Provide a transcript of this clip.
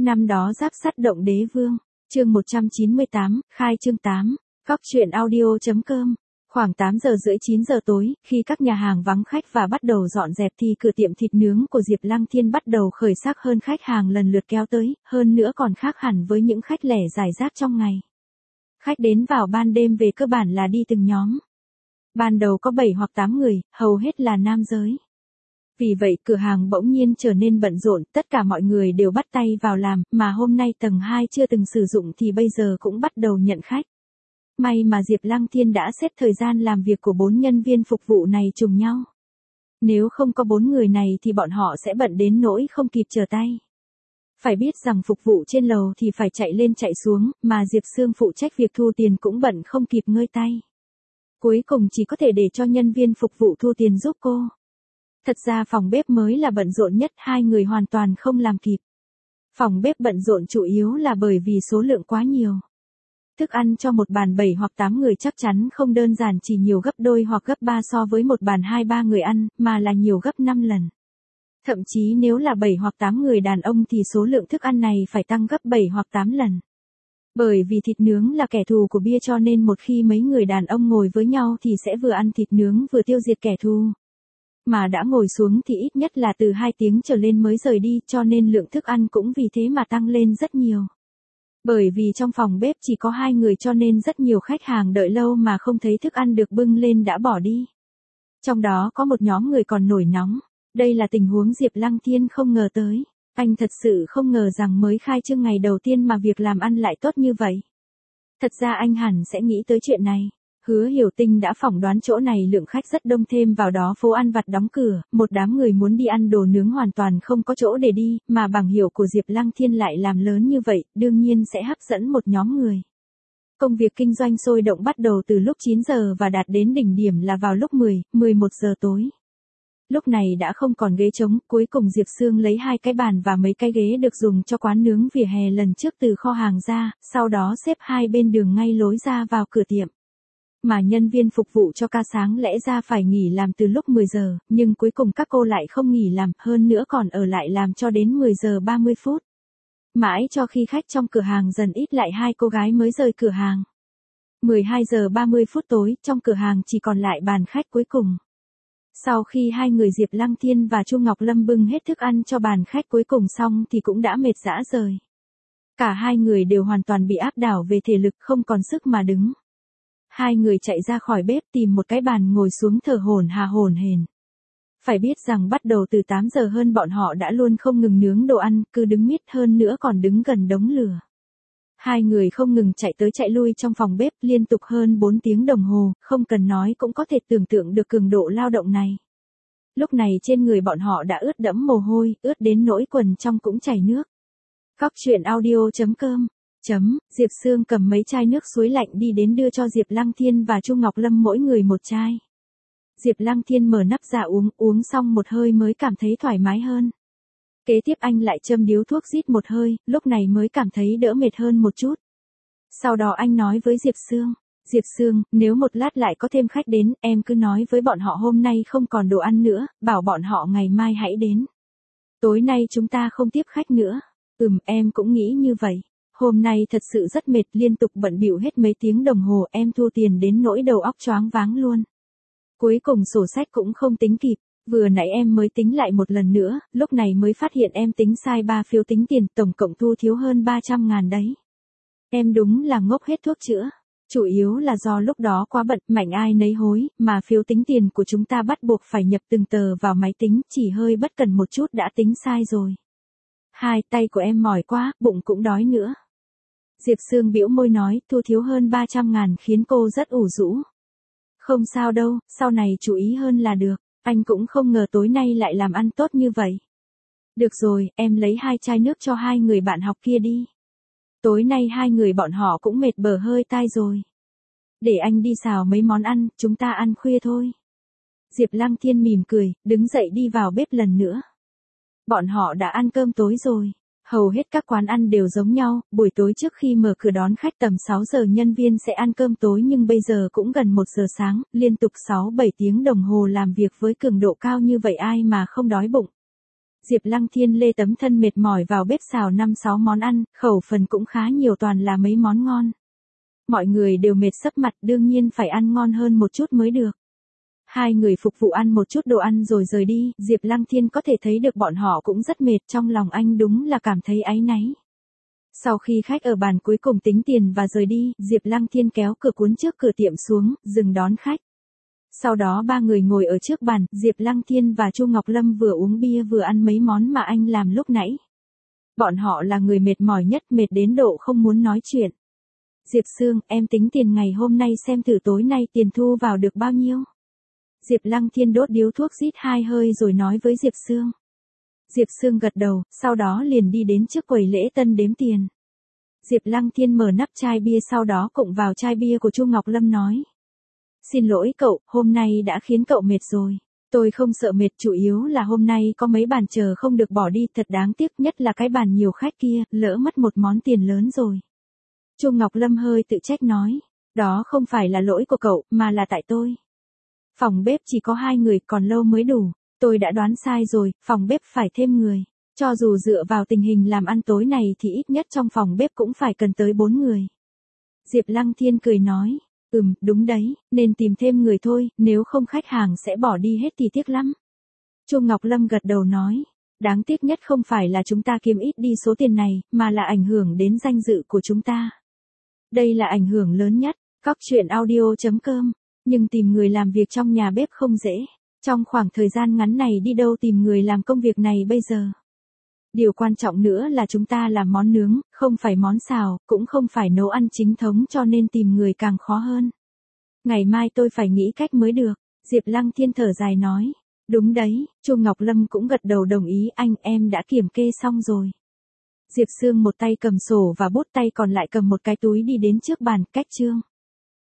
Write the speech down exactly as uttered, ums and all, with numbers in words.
Năm đó Giáp Sắt động Đế Vương, chương một trăm chín mươi tám, khai chương tám, Cóc truyện audio.com. Khoảng tám giờ rưỡi chín giờ tối, khi các nhà hàng vắng khách và bắt đầu dọn dẹp thì cửa tiệm thịt nướng của Diệp Lăng Thiên bắt đầu khởi sắc hơn, khách hàng lần lượt kéo tới, hơn nữa còn khác hẳn với những khách lẻ rải rác trong ngày. Khách đến vào ban đêm về cơ bản là đi từng nhóm. Ban đầu có bảy hoặc tám người, hầu hết là nam giới. Vì vậy cửa hàng bỗng nhiên trở nên bận rộn, tất cả mọi người đều bắt tay vào làm, mà hôm nay tầng hai chưa từng sử dụng thì bây giờ cũng bắt đầu nhận khách. May mà Diệp Lăng Thiên đã xếp thời gian làm việc của bốn nhân viên phục vụ này trùng nhau. Nếu không có bốn người này thì bọn họ sẽ bận đến nỗi không kịp trở tay. Phải biết rằng phục vụ trên lầu thì phải chạy lên chạy xuống, mà Diệp Sương phụ trách việc thu tiền cũng bận không kịp ngơi tay. Cuối cùng chỉ có thể để cho nhân viên phục vụ thu tiền giúp cô. Thật ra phòng bếp mới là bận rộn nhất, hai người hoàn toàn không làm kịp. Phòng bếp bận rộn chủ yếu là bởi vì số lượng quá nhiều. Thức ăn cho một bàn bảy hoặc tám người chắc chắn không đơn giản chỉ nhiều gấp đôi hoặc gấp ba so với một bàn hai ba người ăn, mà là nhiều gấp năm lần. Thậm chí nếu là bảy hoặc tám người đàn ông thì số lượng thức ăn này phải tăng gấp bảy hoặc tám lần. Bởi vì thịt nướng là kẻ thù của bia cho nên một khi mấy người đàn ông ngồi với nhau thì sẽ vừa ăn thịt nướng vừa tiêu diệt kẻ thù. Mà đã ngồi xuống thì ít nhất là từ hai tiếng trở lên mới rời đi, cho nên lượng thức ăn cũng vì thế mà tăng lên rất nhiều. Bởi vì trong phòng bếp chỉ có hai người cho nên rất nhiều khách hàng đợi lâu mà không thấy thức ăn được bưng lên đã bỏ đi. Trong đó có một nhóm người còn nổi nóng. Đây là tình huống Diệp Lăng Thiên không ngờ tới. Anh thật sự không ngờ rằng mới khai trương ngày đầu tiên mà việc làm ăn lại tốt như vậy. Thật ra anh hẳn sẽ nghĩ tới chuyện này. Hứa Hiểu Tinh đã phỏng đoán chỗ này lượng khách rất đông, thêm vào đó phố ăn vặt đóng cửa, một đám người muốn đi ăn đồ nướng hoàn toàn không có chỗ để đi, mà bảng hiệu của Diệp Lăng Thiên lại làm lớn như vậy, đương nhiên sẽ hấp dẫn một nhóm người. Công việc kinh doanh sôi động bắt đầu từ lúc chín giờ và đạt đến đỉnh điểm là vào lúc mười, mười một giờ tối. Lúc này đã không còn ghế trống, cuối cùng Diệp Sương lấy hai cái bàn và mấy cái ghế được dùng cho quán nướng vỉa hè lần trước từ kho hàng ra, sau đó xếp hai bên đường ngay lối ra vào cửa tiệm. Mà nhân viên phục vụ cho ca sáng lẽ ra phải nghỉ làm từ lúc mười giờ, nhưng cuối cùng các cô lại không nghỉ làm, hơn nữa còn ở lại làm cho đến mười giờ ba mươi phút. Mãi cho khi khách trong cửa hàng dần ít lại hai cô gái mới rời cửa hàng. mười hai giờ ba mươi phút tối, trong cửa hàng chỉ còn lại bàn khách cuối cùng. Sau khi hai người Diệp Lăng Thiên và Chu Ngọc Lâm bưng hết thức ăn cho bàn khách cuối cùng xong thì cũng đã mệt rã rời. Cả hai người đều hoàn toàn bị áp đảo về thể lực, không còn sức mà đứng. Hai người chạy ra khỏi bếp tìm một cái bàn ngồi xuống thở hổn hà hổn hển. Phải biết rằng bắt đầu từ tám giờ hơn bọn họ đã luôn không ngừng nướng đồ ăn, cứ đứng miết, hơn nữa còn đứng gần đống lửa. Hai người không ngừng chạy tới chạy lui trong phòng bếp liên tục hơn bốn tiếng đồng hồ, không cần nói cũng có thể tưởng tượng được cường độ lao động này. Lúc này trên người bọn họ đã ướt đẫm mồ hôi, ướt đến nỗi quần trong cũng chảy nước. Cóc truyện audio.com Chấm, Diệp Sương cầm mấy chai nước suối lạnh đi đến đưa cho Diệp Lăng Thiên và Chu Ngọc Lâm mỗi người một chai. Diệp Lăng Thiên mở nắp ra uống, uống xong một hơi mới cảm thấy thoải mái hơn. Kế tiếp anh lại châm điếu thuốc rít một hơi, lúc này mới cảm thấy đỡ mệt hơn một chút. Sau đó anh nói với Diệp Sương, Diệp Sương, nếu một lát lại có thêm khách đến, em cứ nói với bọn họ hôm nay không còn đồ ăn nữa, bảo bọn họ ngày mai hãy đến. Tối nay chúng ta không tiếp khách nữa. Ừm, em cũng nghĩ như vậy. Hôm nay thật sự rất mệt, liên tục bận bịu hết mấy tiếng đồng hồ, em thua tiền đến nỗi đầu óc choáng váng luôn. Cuối cùng sổ sách cũng không tính kịp, vừa nãy em mới tính lại một lần nữa, lúc này mới phát hiện em tính sai ba phiếu tính tiền, tổng cộng thu thiếu hơn ba trăm ngàn đấy. Em đúng là ngốc hết thuốc chữa. Chủ yếu là do lúc đó quá bận, mạnh ai nấy hối, mà phiếu tính tiền của chúng ta bắt buộc phải nhập từng tờ vào máy tính, chỉ hơi bất cần một chút đã tính sai rồi. Hai, tay của em mỏi quá, bụng cũng đói nữa. Diệp Sương bĩu môi nói, thu thiếu hơn ba trăm ngàn khiến cô rất ủ rũ. Không sao đâu, sau này chú ý hơn là được, anh cũng không ngờ tối nay lại làm ăn tốt như vậy. Được rồi, em lấy hai chai nước cho hai người bạn học kia đi. Tối nay hai người bọn họ cũng mệt bờ hơi tai rồi. Để anh đi xào mấy món ăn, chúng ta ăn khuya thôi. Diệp Lăng Thiên mỉm cười, đứng dậy đi vào bếp lần nữa. Bọn họ đã ăn cơm tối rồi. Hầu hết các quán ăn đều giống nhau, buổi tối trước khi mở cửa đón khách tầm sáu giờ nhân viên sẽ ăn cơm tối, nhưng bây giờ cũng gần một giờ sáng, liên tục sáu bảy tiếng đồng hồ làm việc với cường độ cao như vậy ai mà không đói bụng. Diệp Lăng Thiên lê tấm thân mệt mỏi vào bếp xào năm sáu món ăn, khẩu phần cũng khá nhiều, toàn là mấy món ngon. Mọi người đều mệt sấp mặt, đương nhiên phải ăn ngon hơn một chút mới được. Hai người phục vụ ăn một chút đồ ăn rồi rời đi, Diệp Lăng Thiên có thể thấy được bọn họ cũng rất mệt, trong lòng anh đúng là cảm thấy áy náy. Sau khi khách ở bàn cuối cùng tính tiền và rời đi, Diệp Lăng Thiên kéo cửa cuốn trước cửa tiệm xuống, dừng đón khách. Sau đó ba người ngồi ở trước bàn, Diệp Lăng Thiên và Chu Ngọc Lâm vừa uống bia vừa ăn mấy món mà anh làm lúc nãy. Bọn họ là người mệt mỏi nhất, mệt đến độ không muốn nói chuyện. Diệp Sương, em tính tiền ngày hôm nay xem thử tối nay tiền thu vào được bao nhiêu. Diệp Lăng Thiên đốt điếu thuốc rít hai hơi rồi nói với Diệp Sương. Diệp Sương gật đầu, sau đó liền đi đến trước quầy lễ tân đếm tiền. Diệp Lăng Thiên mở nắp chai bia sau đó cụng vào chai bia của Chu Ngọc Lâm nói. Xin lỗi cậu, hôm nay đã khiến cậu mệt rồi. Tôi không sợ mệt, chủ yếu là hôm nay có mấy bàn chờ không được bỏ đi, thật đáng tiếc, nhất là cái bàn nhiều khách kia, lỡ mất một món tiền lớn rồi. Chu Ngọc Lâm hơi tự trách nói, đó không phải là lỗi của cậu, mà là tại tôi. Phòng bếp chỉ có hai người, còn lâu mới đủ. Tôi đã đoán sai rồi, phòng bếp phải thêm người. Cho dù dựa vào tình hình làm ăn tối này thì ít nhất trong phòng bếp cũng phải cần tới bốn người. Diệp Lăng Thiên cười nói, ừm, đúng đấy, nên tìm thêm người thôi, nếu không khách hàng sẽ bỏ đi hết thì tiếc lắm. Chu Ngọc Lâm gật đầu nói, đáng tiếc nhất không phải là chúng ta kiếm ít đi số tiền này, mà là ảnh hưởng đến danh dự của chúng ta. Đây là ảnh hưởng lớn nhất. Cóc truyện audio chấm com. Nhưng tìm người làm việc trong nhà bếp không dễ. Trong khoảng thời gian ngắn này đi đâu tìm người làm công việc này bây giờ. Điều quan trọng nữa là chúng ta làm món nướng, không phải món xào, cũng không phải nấu ăn chính thống, cho nên tìm người càng khó hơn. Ngày mai tôi phải nghĩ cách mới được. Diệp Lăng Thiên thở dài nói. Đúng đấy, Chu Ngọc Lâm cũng gật đầu đồng ý, anh em đã kiểm kê xong rồi. Diệp Sương một tay cầm sổ và bút, tay còn lại cầm một cái túi đi đến trước bàn, cách chương.